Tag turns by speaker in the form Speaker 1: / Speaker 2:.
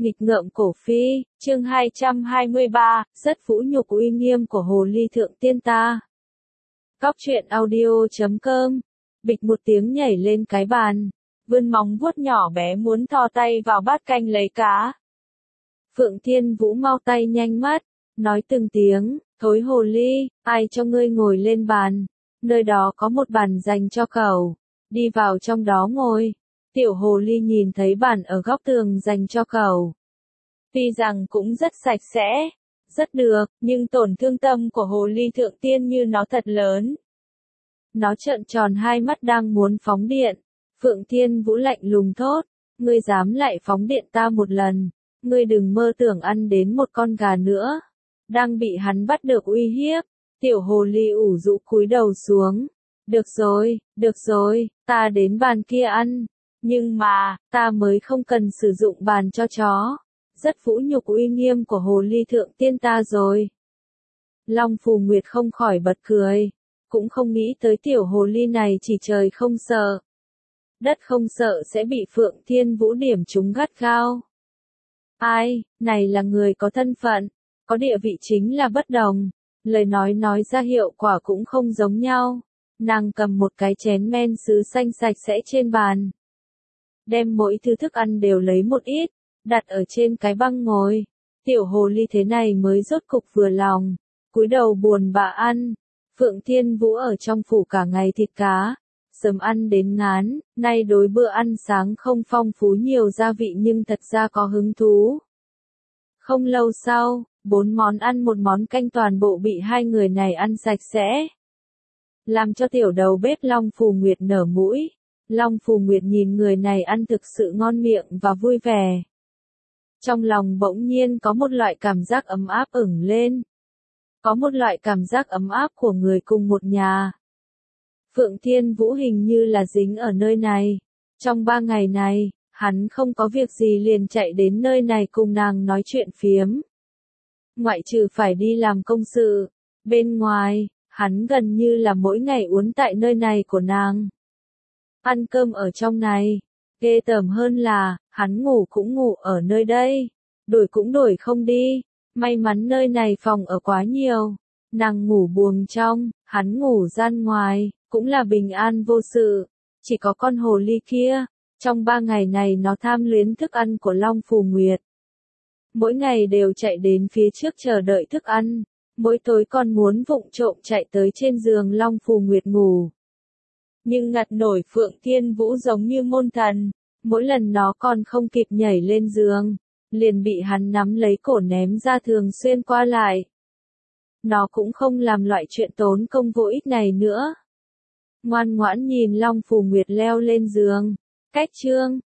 Speaker 1: Nghịch ngợm cổ phi, chương 223, rất vũ nhục uy nghiêm của hồ ly thượng tiên ta. Góc truyện audio.com. Bịch một tiếng nhảy lên cái bàn, vươn móng vuốt nhỏ bé muốn thò tay vào bát canh lấy cá. Phượng Thiên Vũ mau tay nhanh mắt, nói từng tiếng, thối hồ ly, ai cho ngươi ngồi lên bàn, nơi đó có một bàn dành cho cậu, đi vào trong đó ngồi. Tiểu hồ ly nhìn thấy bàn ở góc tường dành cho cậu. Tuy rằng cũng rất sạch sẽ, rất được, nhưng tổn thương tâm của hồ ly thượng tiên như nó thật lớn. Nó trợn tròn hai mắt đang muốn phóng điện. Phượng Thiên Vũ lạnh lùng thốt, ngươi dám lại phóng điện ta một lần, ngươi đừng mơ tưởng ăn đến một con gà nữa. Đang bị hắn bắt được uy hiếp, tiểu hồ ly ủ rũ cúi đầu xuống. Được rồi, ta đến bàn kia ăn. Nhưng mà, ta mới không cần sử dụng bàn cho chó. Rất vũ nhục uy nghiêm của hồ ly thượng tiên ta rồi. Long Phù Nguyệt không khỏi bật cười. Cũng không nghĩ tới tiểu hồ ly này chỉ trời không sợ, đất không sợ sẽ bị Phượng Thiên Vũ điểm trúng gắt gao. Ai, này là người có thân phận, có địa vị chính là bất đồng. Lời nói ra hiệu quả cũng không giống nhau. Nàng cầm một cái chén men sứ xanh sạch sẽ trên bàn. Đem mỗi thứ thức ăn đều lấy một ít, đặt ở trên cái băng ngồi. Tiểu hồ ly thế này mới rốt cục vừa lòng, cúi đầu buồn bã ăn. Phượng Thiên Vũ ở trong phủ cả ngày thịt cá, sớm ăn đến ngán, nay đối bữa ăn sáng không phong phú nhiều gia vị nhưng thật ra có hứng thú. Không lâu sau, 4 món ăn một món canh toàn bộ bị hai người này ăn sạch sẽ. Làm cho tiểu đầu bếp Long Phù Nguyệt nở mũi. Long Phù Nguyệt nhìn người này ăn thực sự ngon miệng và vui vẻ. Trong lòng bỗng nhiên có một loại cảm giác ấm áp ửng lên. Có một loại cảm giác ấm áp của người cùng một nhà. Phượng Thiên Vũ hình như là dính ở nơi này. Trong 3 ngày này, hắn không có việc gì liền chạy đến nơi này cùng nàng nói chuyện phiếm. Ngoại trừ phải đi làm công sự, bên ngoài, hắn gần như là mỗi ngày uốn tại nơi này của nàng. Ăn cơm ở trong này, ghê tởm hơn là, hắn ngủ cũng ngủ ở nơi đây, đổi cũng đổi không đi, may mắn nơi này phòng ở quá nhiều, nàng ngủ buồng trong, hắn ngủ gian ngoài, cũng là bình an vô sự, chỉ có con hồ ly kia, trong 3 ngày này nó tham luyến thức ăn của Long Phù Nguyệt. Mỗi ngày đều chạy đến phía trước chờ đợi thức ăn, mỗi tối còn muốn vụng trộm chạy tới trên giường Long Phù Nguyệt ngủ. Nhưng ngặt nổi Phượng Thiên Vũ giống như môn thần, mỗi lần nó còn không kịp nhảy lên giường, liền bị hắn nắm lấy cổ ném ra thường xuyên qua lại. Nó cũng không làm loại chuyện tốn công vô ích này nữa. Ngoan ngoãn nhìn Long Phù Nguyệt leo lên giường, cách chương,